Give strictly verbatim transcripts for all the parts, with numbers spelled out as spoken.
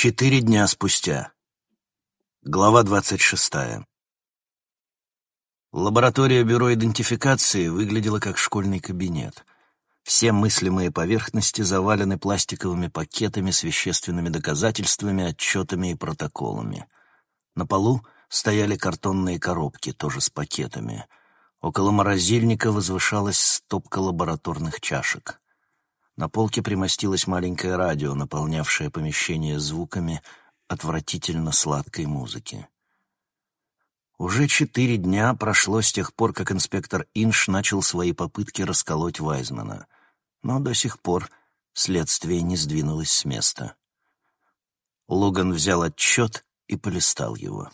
Четыре дня спустя. Глава двадцать шестая. Лаборатория бюро идентификации выглядела как школьный кабинет. Все мыслимые поверхности завалены пластиковыми пакетами с вещественными доказательствами, отчетами и протоколами. На полу стояли картонные коробки, тоже с пакетами. Около морозильника возвышалась стопка лабораторных чашек. На полке примостилось маленькое радио, наполнявшее помещение звуками отвратительно сладкой музыки. Уже четыре дня прошло с тех пор, как инспектор Инш начал свои попытки расколоть Вайзмана, но до сих пор следствие не сдвинулось с места. Логан взял отчет и полистал его.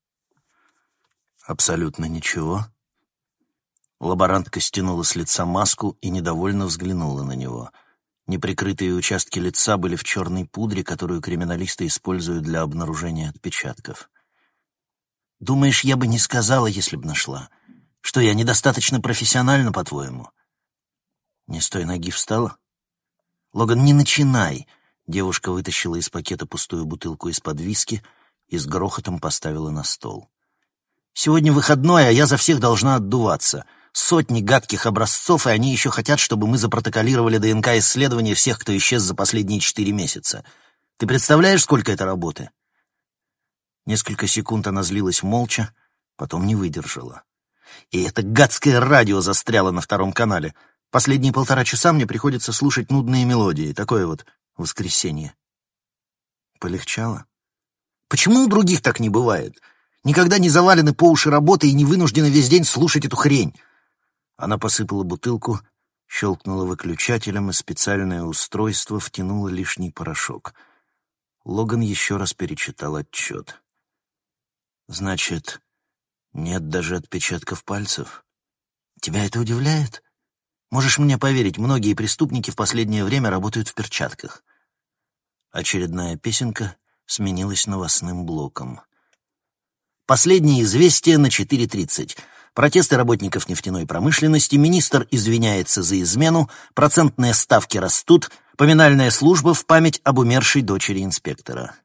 Абсолютно ничего. Лаборантка стянула с лица маску и недовольно взглянула на него. Неприкрытые участки лица были в черной пудре, которую криминалисты используют для обнаружения отпечатков. «Думаешь, я бы не сказала, если бы нашла? Что, я недостаточно профессиональна, по-твоему?» Не с той ноги встала? «Логан, не начинай!» Девушка вытащила из пакета пустую бутылку из-под виски и с грохотом поставила на стол. «Сегодня выходной, а я за всех должна отдуваться. Сотни гадких образцов, и они еще хотят, чтобы мы запротоколировали ДНК-исследования всех, кто исчез за последние четыре месяца. Ты представляешь, сколько это работы?» Несколько секунд она злилась молча, потом не выдержала. «И это гадское радио застряло на втором канале. Последние полтора часа мне приходится слушать нудные мелодии. Такое вот воскресенье». Полегчало? «Почему у других так не бывает? Никогда не завалены по уши работы и не вынуждены весь день слушать эту хрень». Она посыпала бутылку, щелкнула выключателем, и специальное устройство втянуло лишний порошок. Логан еще раз перечитал отчет. «Значит, нет даже отпечатков пальцев? Тебя это удивляет? Можешь мне поверить, многие преступники в последнее время работают в перчатках». Очередная песенка сменилась новостным блоком. «Последние известия на четыре тридцать. Протесты работников нефтяной промышленности, министр извиняется за измену, процентные ставки растут, поминальная служба в память об умершей дочери инспектора».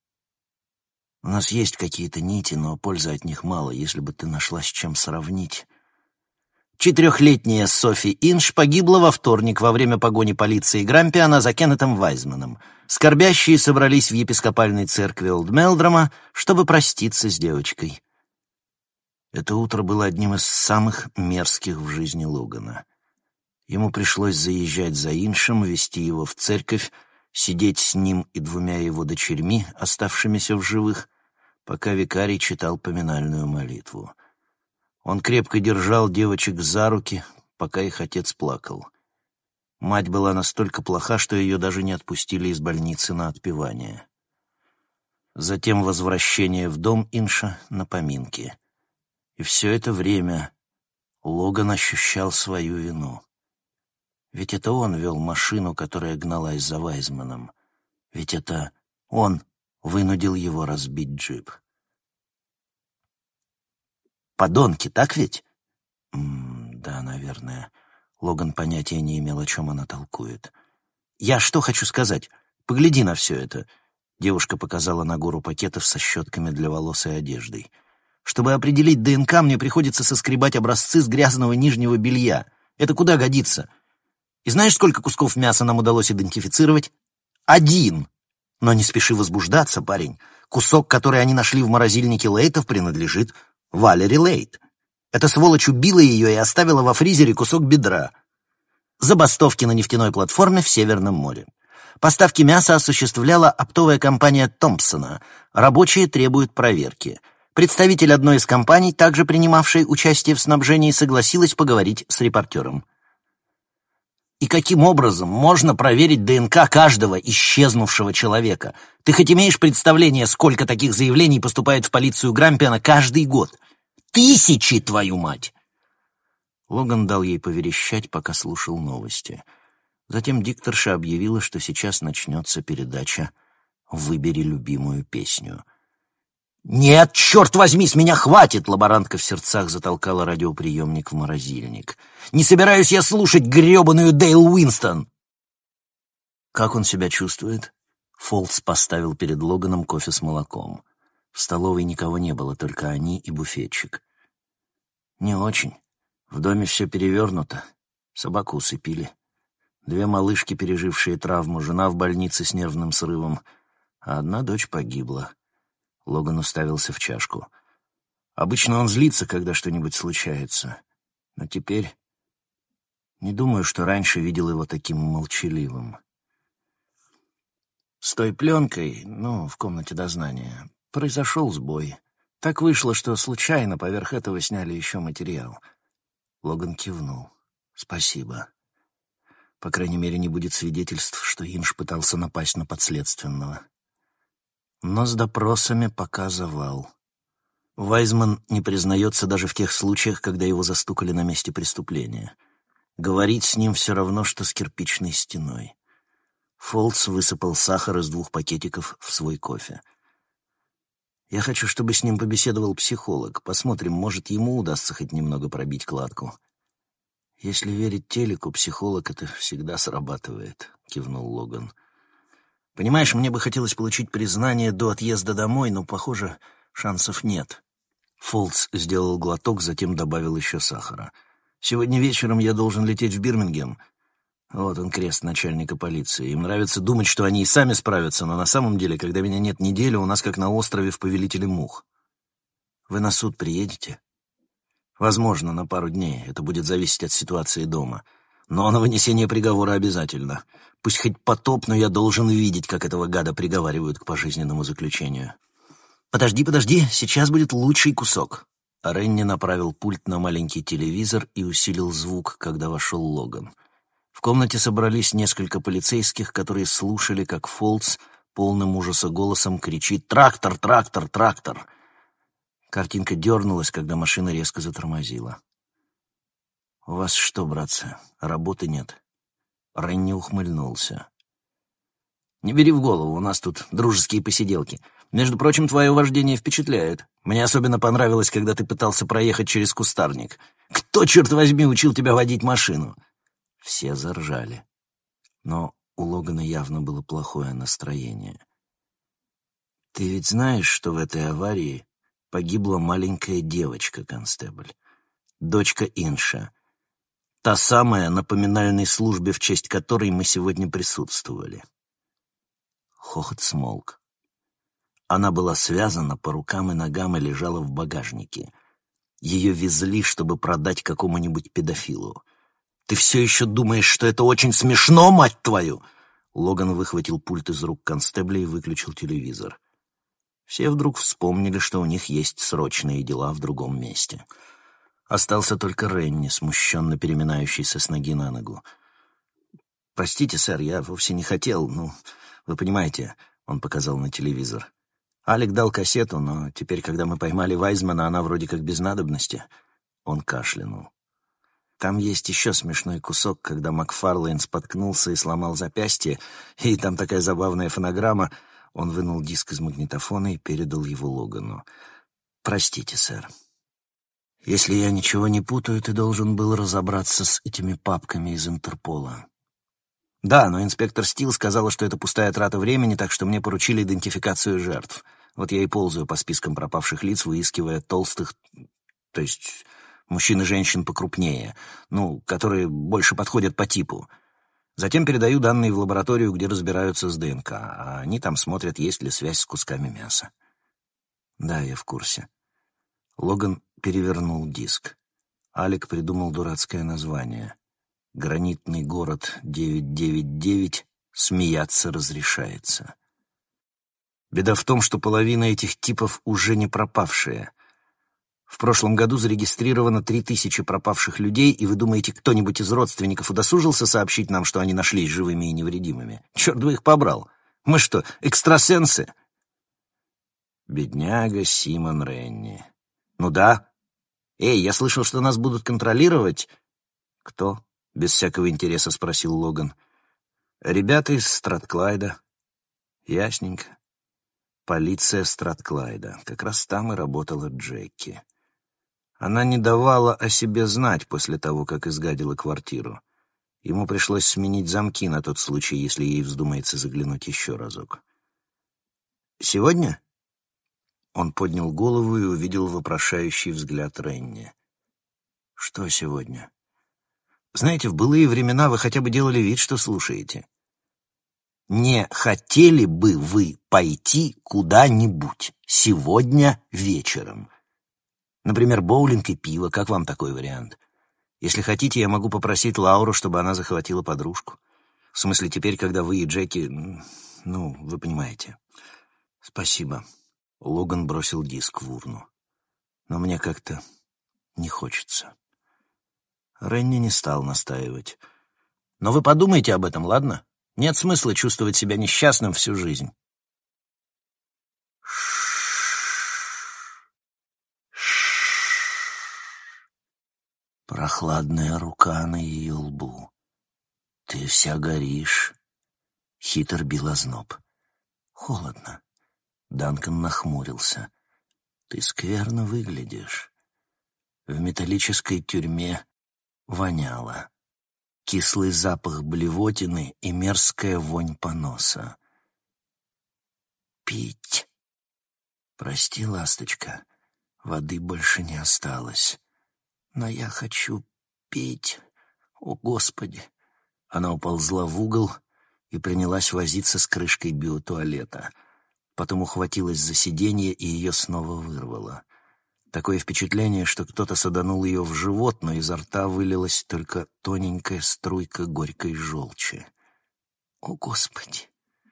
«У нас есть какие-то нити, но пользы от них мало, если бы ты нашла с чем сравнить». Четырехлетняя Софи Инш погибла во вторник во время погони полиции Грампиана за Кеннетом Вайзманом. Скорбящие собрались в епископальной церкви Олд-Мелдрома, чтобы проститься с девочкой. Это утро было одним из самых мерзких в жизни Логана. Ему пришлось заезжать за Иншем, вести его в церковь, сидеть с ним и двумя его дочерьми, оставшимися в живых, пока викарий читал поминальную молитву. Он крепко держал девочек за руки, пока их отец плакал. Мать была настолько плоха, что ее даже не отпустили из больницы на отпевание. Затем возвращение в дом Инша на поминки. И все это время Логан ощущал свою вину. Ведь это он вел машину, которая гналась за Вайзманом. Ведь это он вынудил его разбить джип. Подонки, так ведь? М да, наверное. Логан понятия не имел, о чем она толкует. «Я что хочу сказать? Погляди на все это». Девушка показала на гору пакетов со щетками для волос и одеждой. «Чтобы определить ДНК, мне приходится соскребать образцы с грязного нижнего белья. Это куда годится? И знаешь, сколько кусков мяса нам удалось идентифицировать? Один! Но не спеши возбуждаться, парень. Кусок, который они нашли в морозильнике Лейтов, принадлежит Валери Лейт. Эта сволочь убила ее и оставила во фризере кусок бедра. Забастовки на нефтяной платформе в Северном море. Поставки мяса осуществляла оптовая компания Томпсона. Рабочие требуют проверки. Представитель одной из компаний, также принимавшей участие в снабжении, согласилась поговорить с репортером. И каким образом можно проверить ДНК каждого исчезнувшего человека? Ты хоть имеешь представление, сколько таких заявлений поступает в полицию Грампиана каждый год? Тысячи, твою мать! Логан дал ей поверещать, пока слушал новости. Затем дикторша объявила, что сейчас начнется передача «Выбери любимую песню». «Нет, черт возьми, с меня хватит!» Лаборантка в сердцах затолкала радиоприемник в морозильник. «Не собираюсь я слушать гребаную Дейл Уинстон!» «Как он себя чувствует?» Фолтс поставил перед Логаном кофе с молоком. В столовой никого не было, только они и буфетчик. «Не очень. В доме все перевернуто. Собаку усыпили. Две малышки, пережившие травму, жена в больнице с нервным срывом, а одна дочь погибла». Логан уставился в чашку. «Обычно он злится, когда что-нибудь случается. Но теперь не думаю, что раньше видел его таким молчаливым. С той пленкой, ну, в комнате дознания, произошел сбой. Так вышло, что случайно поверх этого сняли еще материал». Логан кивнул. «Спасибо. По крайней мере, не будет свидетельств, что Инж пытался напасть на подследственного. Но с допросами пока завал. Вайзман не признается даже в тех случаях, когда его застукали на месте преступления. Говорить с ним все равно, что с кирпичной стеной». Фолтс высыпал сахар из двух пакетиков в свой кофе. «Я хочу, чтобы с ним побеседовал психолог. Посмотрим, может, ему удастся хоть немного пробить кладку». «Если верить телеку, психолог это всегда срабатывает», — кивнул Логан. «Понимаешь, мне бы хотелось получить признание до отъезда домой, но, похоже, шансов нет». Фолтс сделал глоток, затем добавил еще сахара. «Сегодня вечером я должен лететь в Бирмингем. Вот он, крест начальника полиции. Им нравится думать, что они и сами справятся, но на самом деле, когда меня нет неделю, у нас как на острове в «Повелителе мух». Вы на суд приедете?» «Возможно, на пару дней. Это будет зависеть от ситуации дома. Но на вынесение приговора обязательно. Пусть хоть потоп, но я должен видеть, как этого гада приговаривают к пожизненному заключению». «Подожди, подожди, сейчас будет лучший кусок». Ренни направил пульт на маленький телевизор и усилил звук, когда вошел Логан. В комнате собрались несколько полицейских, которые слушали, как Фолтс полным ужаса голосом кричит «Трактор! Трактор! Трактор!». Картинка дернулась, когда машина резко затормозила. «У вас что, братцы, работы нет?» Ренни ухмыльнулся. «Не бери в голову, у нас тут дружеские посиделки. Между прочим, твое вождение впечатляет. Мне особенно понравилось, когда ты пытался проехать через кустарник. Кто, черт возьми, учил тебя водить машину?» Все заржали. Но у Логана явно было плохое настроение. «Ты ведь знаешь, что в этой аварии погибла маленькая девочка, констебль, дочка Инша, та самая, на поминальной службе, в честь которой мы сегодня присутствовали». Хохот смолк. Она была связана по рукам и ногам и лежала в багажнике. Ее везли, чтобы продать какому-нибудь педофилу. «Ты все еще думаешь, что это очень смешно, мать твою?» Логан выхватил пульт из рук констебля и выключил телевизор. Все вдруг вспомнили, что у них есть срочные дела в другом месте. Остался только Ренни, смущенно переминающийся с ноги на ногу. «Простите, сэр, я вовсе не хотел, ну, вы понимаете», — он показал на телевизор. «Алек дал кассету, но теперь, когда мы поймали Вайзмана, она вроде как без надобности». Он кашлянул. «Там есть еще смешной кусок, когда Макфарлейн споткнулся и сломал запястье, и там такая забавная фонограмма». Он вынул диск из магнитофона и передал его Логану. «Простите, сэр. Если я ничего не путаю, ты должен был разобраться с этими папками из Интерпола». «Да, но инспектор Стил сказала, что это пустая трата времени, так что мне поручили идентификацию жертв. Вот я и ползаю по спискам пропавших лиц, выискивая толстых, то есть мужчин и женщин покрупнее, ну, которые больше подходят по типу. Затем передаю данные в лабораторию, где разбираются с ДНК, а они там смотрят, есть ли связь с кусками мяса». «Да, я в курсе». Логан перевернул диск. Алек придумал дурацкое название. «Гранитный город девятьсот девяносто девять. Смеяться разрешается». Беда в том, что половина этих типов уже не пропавшие. В прошлом году зарегистрировано три тысячи пропавших людей, и вы думаете, кто-нибудь из родственников удосужился сообщить нам, что они нашлись живыми и невредимыми? Черт бы их побрал! Мы что, экстрасенсы? Бедняга Симон Ренни. Ну да. Эй, я слышал, что нас будут контролировать. Кто? Без всякого интереса спросил Логан. Ребята из Стратклайда. Ясненько. Полиция Стратклайда. Как раз там и работала Джеки. Она не давала о себе знать после того, как изгадила квартиру. Ему пришлось сменить замки на тот случай, если ей вздумается заглянуть еще разок. Сегодня?» Он поднял голову и увидел вопрошающий взгляд Ренни. «Что сегодня?» «Знаете, в былые времена вы хотя бы делали вид, что слушаете. Не хотели бы вы пойти куда-нибудь сегодня вечером? Например, боулинг и пиво, как вам такой вариант? Если хотите, я могу попросить Лауру, чтобы она захватила подружку. В смысле, теперь, когда вы и Джеки... Ну, вы понимаете. Спасибо». Логан бросил диск в урну. «Но мне как-то не хочется». Ренни не стал настаивать. «Но вы подумайте об этом, ладно? Нет смысла чувствовать себя несчастным всю жизнь». Прохладная рука на ее лбу. «Ты вся горишь». Хитр бил озноб. «Холодно». Данкан нахмурился. «Ты скверно выглядишь». В металлической тюрьме воняло. Кислый запах блевотины и мерзкая вонь поноса. «Пить». «Прости, ласточка, воды больше не осталось. Но я хочу пить. О, Господи!» Она уползла в угол и принялась возиться с крышкой биотуалета. Потом ухватилась за сиденье, и ее снова вырвало. Такое впечатление, что кто-то саданул ее в живот, но изо рта вылилась только тоненькая струйка горькой желчи. «О, Господи!»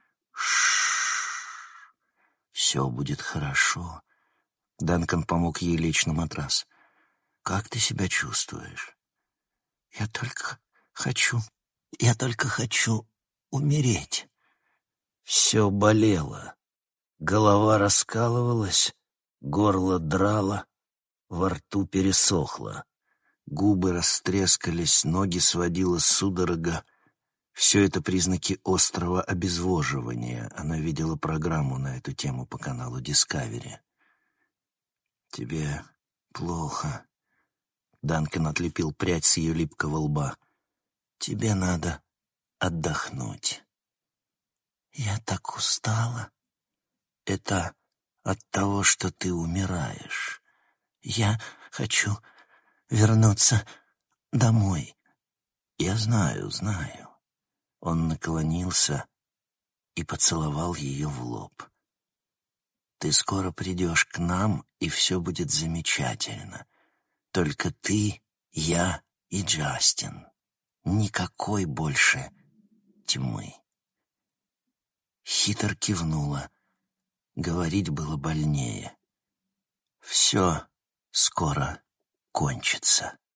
Ш-ш-ш. «Все будет хорошо». Данкан помог ей лечь на матрас. «Как ты себя чувствуешь?» «Я только хочу... Я только хочу умереть». Все болело. Голова раскалывалась, горло драло, во рту пересохло. Губы растрескались, ноги сводила судорога. Все это признаки острого обезвоживания. Она видела программу на эту тему по каналу Discovery. «Тебе плохо». Данкан отлепил прядь с ее липкого лба. «Тебе надо отдохнуть». «Я так устала». «Это от того, что ты умираешь. Я хочу вернуться домой». «Я знаю, знаю». Он наклонился и поцеловал ее в лоб. «Ты скоро придешь к нам, и все будет замечательно. Только ты, я и Джастин. Никакой больше тьмы». Хитр кивнула. Говорить было больнее. «Все скоро кончится».